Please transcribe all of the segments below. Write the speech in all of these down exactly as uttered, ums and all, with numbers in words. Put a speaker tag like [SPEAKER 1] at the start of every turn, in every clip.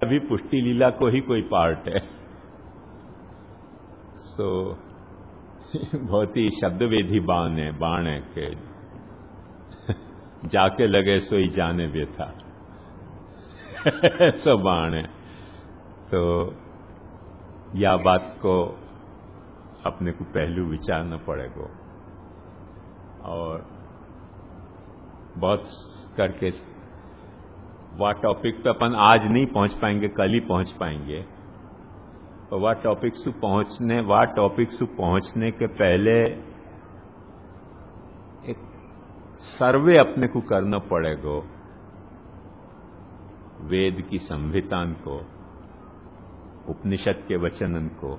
[SPEAKER 1] अभी पुष्टि लीला को ही कोई पार्ट है। सो बहुत ही शब्दवेधी बाण है बाण है कि जाके लगे सोई जाने व्यथा ऐसा बाण है। तो या बात को अपने को पहलू विचारना पड़ेगा और बहुत करके वह टॉपिक पे अपन आज नहीं पहुंच पाएंगे, कल ही पहुंच पाएंगे। और वह टॉपिक से पहुंचने वह टॉपिक से पहुंचने के पहले एक सर्वे अपने को करना पड़ेगा वेद की संहितान को, उपनिषद के वचनन को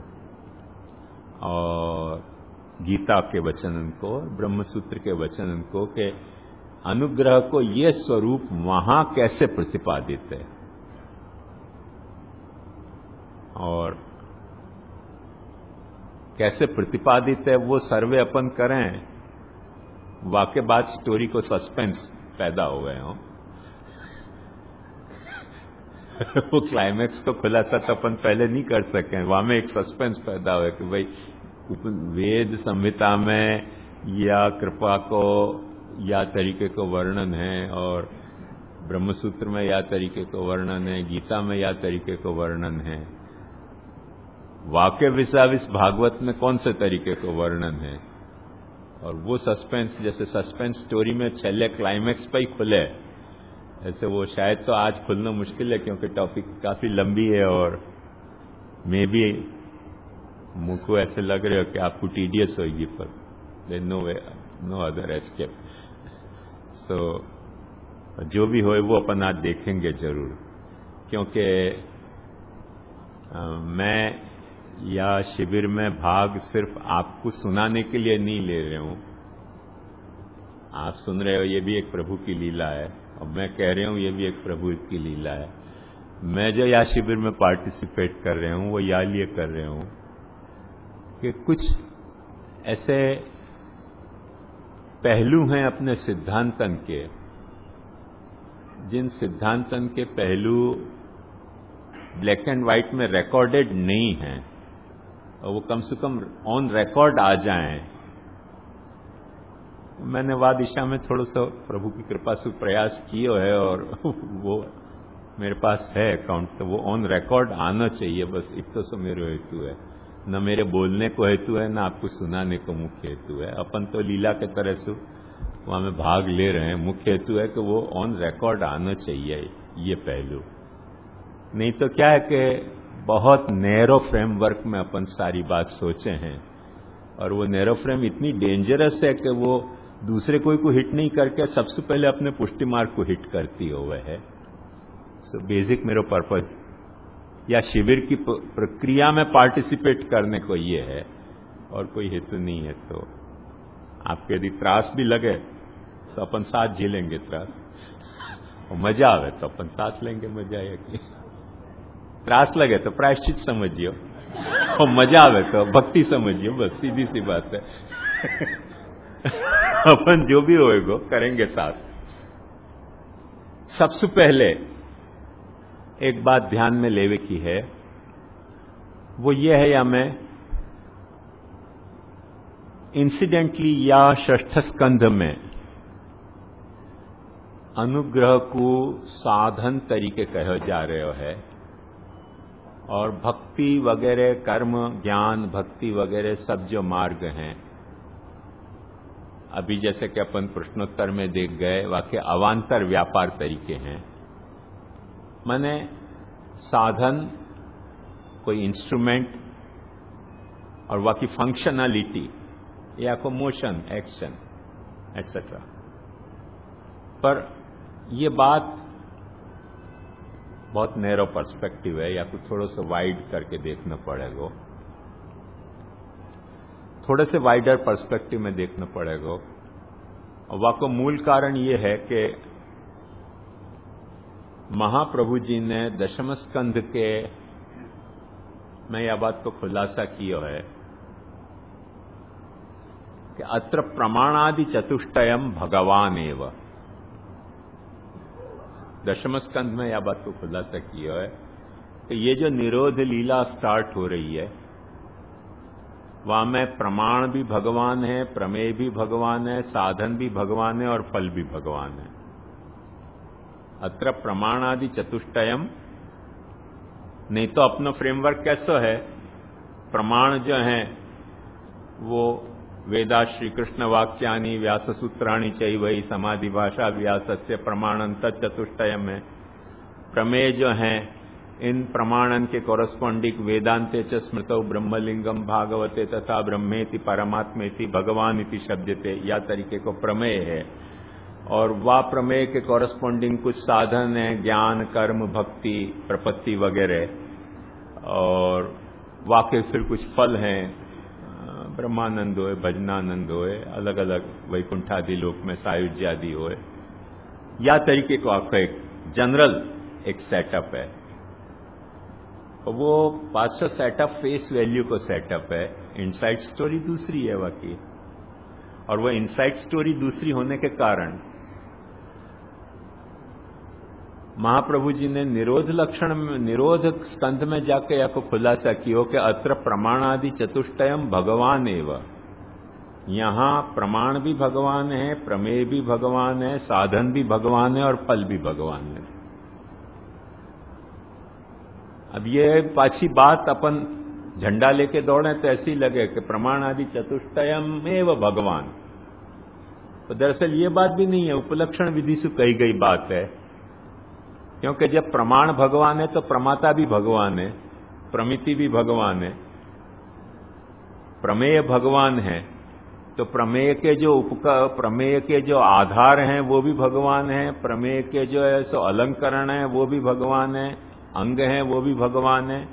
[SPEAKER 1] और गीता के वचनन को, ब्रह्मसूत्र के वचनन को के अनुग्रह को ये स्वरूप वहां कैसे प्रतिपादित है और कैसे प्रतिपादित है वो सर्वे अपन करें। वाक्य बाद स्टोरी को सस्पेंस पैदा हो गए हो वो क्लाइमैक्स को खुलासा तो अपन पहले नहीं कर सके, वहां में एक सस्पेंस पैदा हुआ कि भाई वेद संहिता में या कृपा को या तरीके को वर्णन है और ब्रह्मसूत्र में या तरीके को वर्णन है, गीता में या तरीके को वर्णन है, वाक्य विसाविस भागवत में कौन से तरीके को वर्णन है। और वो सस्पेंस जैसे सस्पेंस स्टोरी में छेले क्लाइमैक्स पर ही खुले, ऐसे वो शायद तो आज खुलना मुश्किल है क्योंकि टॉपिक काफी लंबी है और मे भी मुझको ऐसे लग रहे हो कि आपको टीडियस होगी, पर there no way no other escape. So जो भी हो वो अपन आज देखेंगे जरूर, क्योंकि आ, मैं या शिविर में भाग सिर्फ आपको सुनाने के लिए नहीं ले रहे हूं। आप सुन रहे हो ये भी एक प्रभु की लीला है और मैं कह रहा हूं ये भी एक प्रभु की लीला है। मैं जो या शिविर में पार्टिसिपेट कर रहे हूं वो या लिए कर रहे हूं कि कुछ ऐसे पहलू हैं अपने सिद्धांतन के, जिन सिद्धांतन के पहलू ब्लैक एंड व्हाइट में रिकॉर्डेड नहीं हैं और वो कम से कम ऑन रिकॉर्ड आ जाएं। मैंने वह दिशा में थोड़ा सा प्रभु की कृपा से प्रयास किए है और वो मेरे पास है अकाउंट, तो वो ऑन रिकॉर्ड आना चाहिए। बस इतना सा मेरे हेतु है, न मेरे बोलने को हेतु है, न आपको सुनाने को मुख्य हेतु है। अपन तो लीला के तरह से वहां में भाग ले रहे हैं, मुख्य हेतु है कि वो ऑन रिकॉर्ड आना चाहिए ये पहलू। नहीं तो क्या है कि बहुत नैरो फ्रेमवर्क में अपन सारी बात सोचे हैं और वो नैरो फ्रेम इतनी डेंजरस है कि वो दूसरे कोई को हिट नहीं करके सबसे पहले अपने पुष्टि मार्ग को हिट करती हुए है। सो बेसिक मेरा पर्पस या शिविर की प्रक्रिया में पार्टिसिपेट करने को ये है और कोई हेतु नहीं है। तो आपके यदि त्रास भी लगे तो अपन साथ झेलेंगे त्रास, और मजा आवे तो अपन साथ लेंगे मजा। है कि त्रास लगे तो प्रायश्चित समझियो और मजा आवे तो भक्ति समझियो, बस सीधी सी बात है अपन जो भी होएगा करेंगे साथ। सबसे पहले एक बात ध्यान में लेवे की है, वो ये है या मैं इंसिडेंटली या षष्ठ स्कंध में अनुग्रह को साधन तरीके कहे जा रहे हो है और भक्ति वगैरह कर्म ज्ञान भक्ति वगैरह सब जो मार्ग हैं, अभी जैसे कि अपन प्रश्नोत्तर में देख गए वाक्य अवान्तर व्यापार तरीके हैं। माने साधन कोई इंस्ट्रूमेंट और वाकी फंक्शनलिटी या को मोशन एक्शन एक्सेट्रा। पर ये बात बहुत नैरो पर्सपेक्टिव है या कुछ थोड़ा सा वाइड करके देखना पड़ेगा, थोड़े से वाइडर पर्सपेक्टिव में देखना पड़ेगा। और वह को मूल कारण ये है कि महाप्रभु जी ने दशम स्कंध के मैं यह बात को खुलासा किया है कि अत्र प्रमाणादि चतुष्टयम भगवान एव। दशम स्कंध में यह बात को खुलासा किया है कि ये जो निरोध लीला स्टार्ट हो रही है, वहां में प्रमाण भी भगवान है, प्रमेय भी भगवान है, साधन भी भगवान है और फल भी भगवान है। अत्र प्रमाणादि चतुष्टयम, नहीं तो अपना फ्रेमवर्क कैसा है? प्रमाण जो है वो वेदा श्री कृष्ण वाक्यानि व्यास सूत्राणि चैवहि समाधि भाषा व्यासस्य प्रमाणं तच्चतुष्टयम है। प्रमेय जो है इन प्रमाणन के कॉरस्पॉन्डिंग वेदांते च स्मृतौ ब्रह्मलिंगम भागवते तथा ब्रह्मेति परमात्मेति भगवान इति शब्दते, या तरीके को प्रमेय है। और वह प्रमेय के कॉरस्पॉन्डिंग कुछ साधन है, ज्ञान कर्म भक्ति प्रपत्ति वगैरह, और वाकई फिर कुछ फल हैं, ब्रह्मानंद होए, भजनानंद होए, अलग अलग वैकुंठादि लोक में सायुज्यादि होए, या तरीके को आपका एक जनरल एक सेटअप है। वो पांच सेटअप फेस वैल्यू को सेटअप है, इनसाइड स्टोरी दूसरी है बाकी। और वो इनसाइड स्टोरी दूसरी होने के कारण महाप्रभु जी ने निरोध लक्षण में, निरोध स्कंध में जाके या को खुलासा किया कि अत्र प्रमाणादि चतुष्टयम भगवान एवं, यहां प्रमाण भी भगवान है, प्रमेय भी भगवान है, साधन भी भगवान है और फल भी भगवान है। अब ये पाछी बात अपन झंडा लेके दौड़े तो ऐसी लगे कि प्रमाण आदि चतुष्टयम एवं भगवान, तो दरअसल ये बात भी नहीं है, उपलक्षण विधि से कही गई बात है। क्योंकि जब प्रमाण भगवान है तो प्रमाता भी भगवान है, प्रमिति भी भगवान है, प्रमेय भगवान है, तो प्रमेय के जो उपका प्रमेय के जो आधार हैं वो भी भगवान है, प्रमेय के जो है सो अलंकरण है वो भी भगवान है, अंग हैं वो भी भगवान है,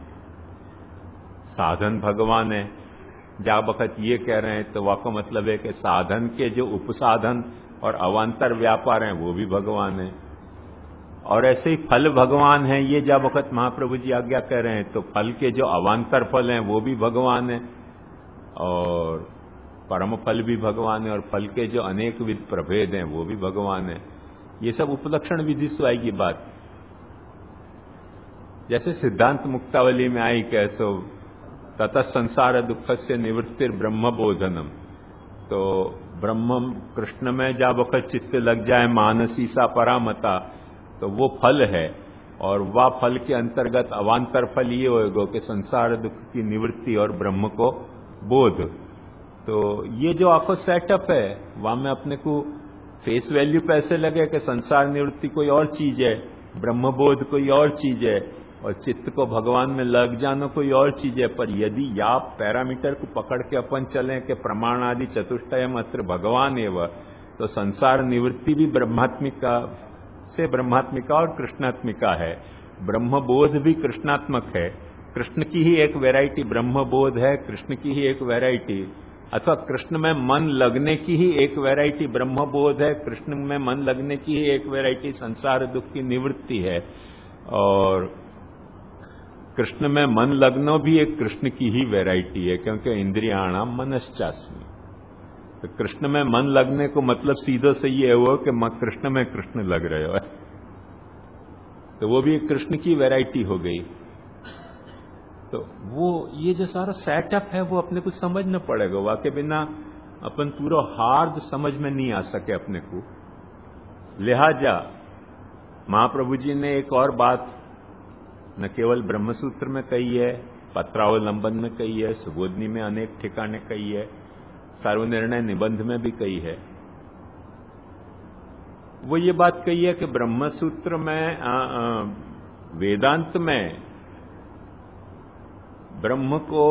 [SPEAKER 1] साधन भगवान है। जब वक्त ये कह रहे हैं तो वाको मतलब है कि साधन के जो उपसाधन और अवान्तर व्यापार हैं वो भी भगवान है। और ऐसे ही फल भगवान है, ये जब वक्त महाप्रभु जी आज्ञा कह रहे हैं तो फल के जो अवान्तर फल हैं वो भी भगवान है, और परम फल भी भगवान है, और फल के जो अनेक विध प्रभेद हैं वो भी भगवान है। ये सब उपलक्षण विधि से आएगी बात। जैसे सिद्धांत मुक्तावली में आई कैसो ततः संसार दुख से निवृत्तिर ब्रह्म बोधनम, तो ब्रह्म कृष्ण में जब वक्त चित्त लग जाए मानसी सा परामता, तो वो फल है। और वह फल के अंतर्गत अवान्तर फल ये होएगा कि संसार दुख की निवृत्ति और ब्रह्म को बोध। तो ये जो आपको सेटअप है वहां में अपने को फेस वैल्यू पैसे लगे कि संसार निवृत्ति कोई और चीज है, ब्रह्म बोध कोई और चीज है, और चित्त को भगवान में लग जाना कोई और चीज है। पर यदि या पैरामीटर को पकड़ के अपन चलें कि प्रमाण आदि चतुष्टयम अत्र भगवान एवं, तो संसार निवृत्ति भी ब्रह्मात्मिका से ब्रह्मात्मिका और कृष्णात्मिका है, ब्रह्म बोध भी कृष्णात्मक है, कृष्ण की ही एक वैरायटी ब्रह्म बोध है, कृष्ण की ही एक वैरायटी, अथवा कृष्ण में मन लगने की ही एक वैरायटी ब्रह्म बोध है, कृष्ण में मन लगने की ही एक वैरायटी संसार दुख की निवृत्ति है। और कृष्ण में मन लगना भी एक कृष्ण की ही वैरायटी है, क्योंकि इंद्रियाणाम मनश्चास्मि। तो कृष्ण में मन लगने को मतलब सीधा से ये हुआ कि कृष्ण में कृष्ण लग रहे हो, तो वो भी एक कृष्ण की वैरायटी हो गई। तो वो ये जो सारा सेटअप है वो अपने को समझना पड़ेगा, वाके बिना अपन पूरा हार्द समझ में नहीं आ सके अपने को। लिहाजा महाप्रभु जी ने एक और बात न केवल ब्रह्मसूत्र में कही है, पत्रावलंबन में कही है, सुबोधनी में अनेक ठिकाने कही है, सर्वनिर्णय निबंध में भी कही है। वो ये बात कही है कि ब्रह्मसूत्र में आ, आ, वेदांत में ब्रह्म को,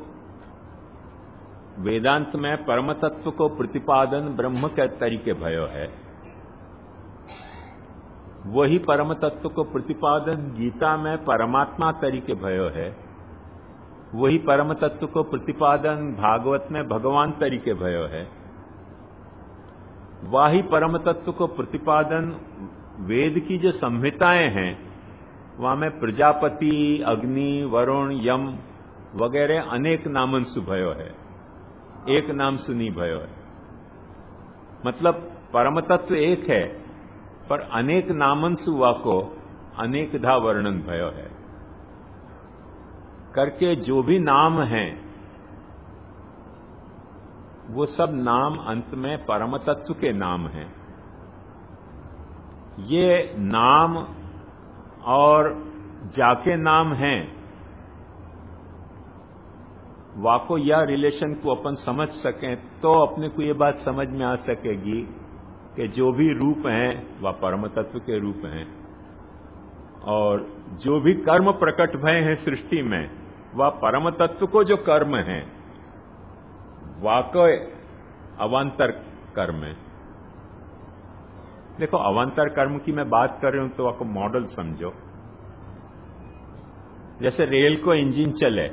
[SPEAKER 1] वेदांत में परम तत्व को प्रतिपादन ब्रह्म के तरीके भयो है, वही परम तत्व को प्रतिपादन गीता में परमात्मा तरीके भयो है, वही परम तत्व को प्रतिपादन भागवत में भगवान तरीके भयो है, वही परम तत्व को प्रतिपादन वेद की जो संहिताएं हैं वहां में प्रजापति, अग्नि, वरुण, यम वगैरह अनेक नामन सु भयो है, एक नाम सुनी भयो है। मतलब परम तत्व एक है पर अनेक नामन सुवा को अनेकधा वर्णन भयो है। करके जो भी नाम हैं वो सब नाम अंत में परम तत्व के नाम हैं। ये नाम और जाके नाम हैं, वाको या रिलेशन को अपन समझ सकें तो अपने को ये बात समझ में आ सकेगी कि जो भी रूप हैं वह परम तत्व के रूप हैं, और जो भी कर्म प्रकट भय हैं सृष्टि में वह परम तत्व को जो कर्म हैं वाको अवांतर कर्म है। देखो, अवांतर कर्म की मैं बात कर रहा हूं तो आपको मॉडल समझो। जैसे रेल को इंजन चले,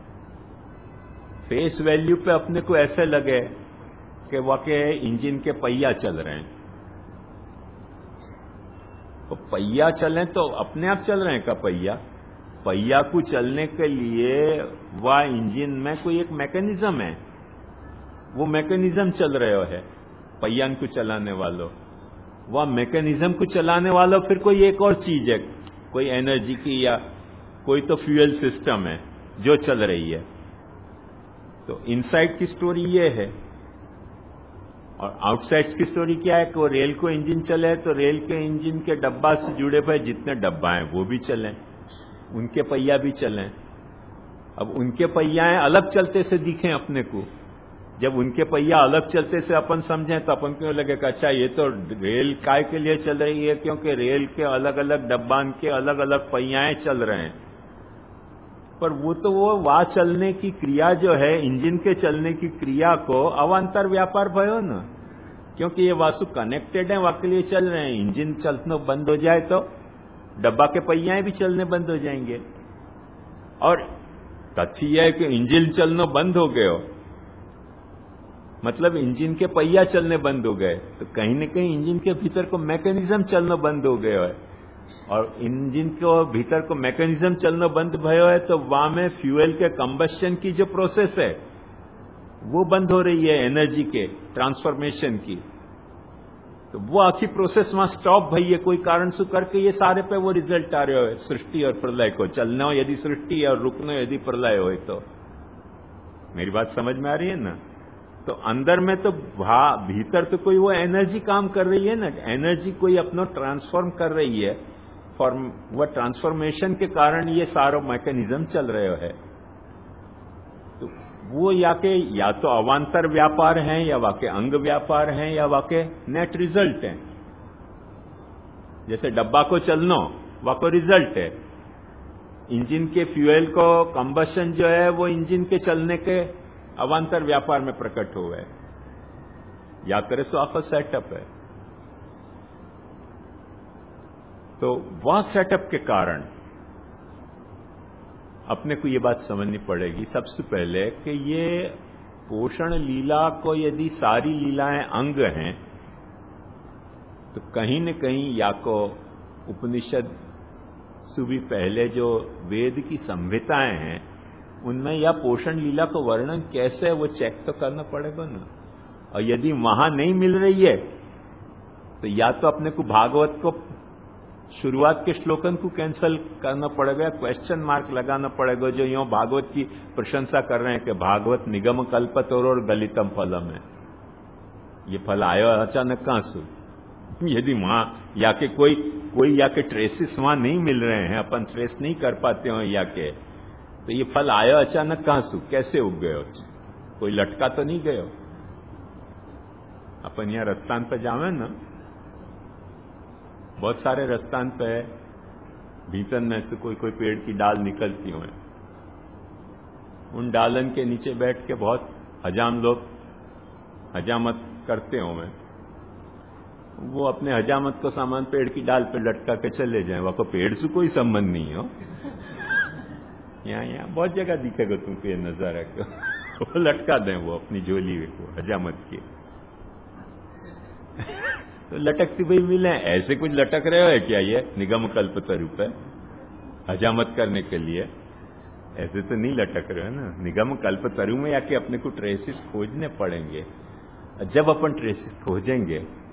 [SPEAKER 1] फेस वैल्यू पे अपने को ऐसे लगे कि वाकई इंजन के पहिया चल रहे हैं, तो पहिया चलें तो अपने आप चल रहे हैं का पहिया? पहिया को चलने के लिए वह इंजन में कोई एक मैकेनिज्म है, वो मैकेनिज्म चल रहे है पहियान को चलाने वालों। वह मैकेनिज्म को चलाने वालों फिर कोई एक और चीज है, कोई एनर्जी की या कोई तो फ्यूल सिस्टम है जो चल रही है। तो इनसाइड की स्टोरी ये है, और आउटसाइड की स्टोरी क्या है कि वो रेल को इंजन चले तो रेल के इंजन के डब्बा से जुड़े हुए जितने डब्बा हैं वो भी चलें, उनके पहिया भी चलें। अब उनके पहियाएं अलग चलते से दिखें अपने को, जब उनके पहिया अलग चलते से अपन समझें तो अपन क्यों लगेगा अच्छा ये तो रेल काय के लिए चल रही है, क्योंकि रेल के अलग अलग डब्बान के अलग अलग पहियाएं चल रहे हैं। पर वो तो वो वहां चलने की क्रिया जो है, इंजन के चलने की क्रिया को अवांतर व्यापार भयो ना, क्योंकि ये वासु कनेक्टेड है, वहां के लिए चल रहे हैं। इंजन चलना बंद हो जाए तो डब्बा के पहियाएं भी चलने बंद हो जाएंगे। और तथ्य यह है कि इंजन चलना बंद हो गए मतलब इंजन के पहिया चलने बंद हो गए, तो कहीं न कहीं इंजन के भीतर को मैकेनिज्म चलना बंद हो गया है, और इंजन के भीतर को मैकेनिज्म चलना बंद भयो है तो वहां में फ्यूल के कंबस्शन की जो प्रोसेस है वो बंद हो रही है, एनर्जी के ट्रांसफॉर्मेशन की। तो वो आखिरी प्रोसेस वहां स्टॉप भई है कोई कारण से करके, ये सारे पे वो रिजल्ट आ रहे हो सृष्टि और प्रलय को। चलना हो यदि सृष्टि और रुकना हो यदि प्रलय हो, तो मेरी बात समझ में आ रही है ना? तो अंदर में तो भीतर तो कोई वो एनर्जी काम कर रही है ना, एनर्जी कोई अपना ट्रांसफॉर्म कर रही है, फॉर्म वह ट्रांसफॉर्मेशन के कारण ये सारा मैकेनिज्म चल रहे है। तो वो या के या तो अवांतर व्यापार हैं, या वाके अंग व्यापार हैं, या वाके नेट रिजल्ट हैं। जैसे डब्बा को चलना वाको रिजल्ट है, इंजन के फ्यूल को कंबशन जो है वो इंजन के चलने के अवांतर व्यापार में प्रकट हुआ है, या करे सो आपका सेटअप है। तो वह सेटअप के कारण अपने को यह बात समझनी पड़ेगी सबसे पहले कि ये पोषण लीला को यदि सारी लीलाएं अंग हैं तो कहीं न कहीं या को उपनिषद से भी पहले जो वेद की संहिताएं हैं उनमें या पोषण लीला को वर्णन कैसे है वो चेक तो करना पड़ेगा ना। और यदि वहां नहीं मिल रही है तो या तो अपने को भागवत को शुरुआत के श्लोकन को कैंसिल करना पड़ेगा, क्वेश्चन मार्क लगाना पड़ेगा, जो यूं भागवत की प्रशंसा कर रहे हैं कि भागवत निगम कल्पतरो और गलितम फलम है। ये फल आयो अचानक कहां से? यदि वहां या के कोई कोई या के ट्रेसिस वहां नहीं मिल रहे हैं, अपन ट्रेस नहीं कर पाते हो या के, तो ये फल आया अचानक कहां से, कैसे उग गए? कोई लटका तो नहीं गए? अपन यहां रस्तान पे जावे ना, बहुत सारे रस्तान पे भीतर में से कोई कोई पेड़ की डाल निकलती हुए, उन डालन के नीचे बैठ के बहुत हजाम लोग हजामत करते हुए, वो अपने हजामत को सामान पेड़ की डाल पे लटका के चले जाएं। वहां को पेड़ से कोई संबंध नहीं हो। यहाँ यहाँ बहुत जगह दिखेगा तुमको ये नजारा को, वो लटका दें वो अपनी झोली को हजामत की। तो लटकती भाई मिले, ऐसे कुछ लटक रहे हो है क्या ये निगम कल्प तरु पे हजामत करने के लिए? ऐसे तो नहीं लटक रहे हो ना। निगम कल्प तरु में आके अपने को ट्रेसिस खोजने पड़ेंगे। जब अपन ट्रेसिस खोजेंगे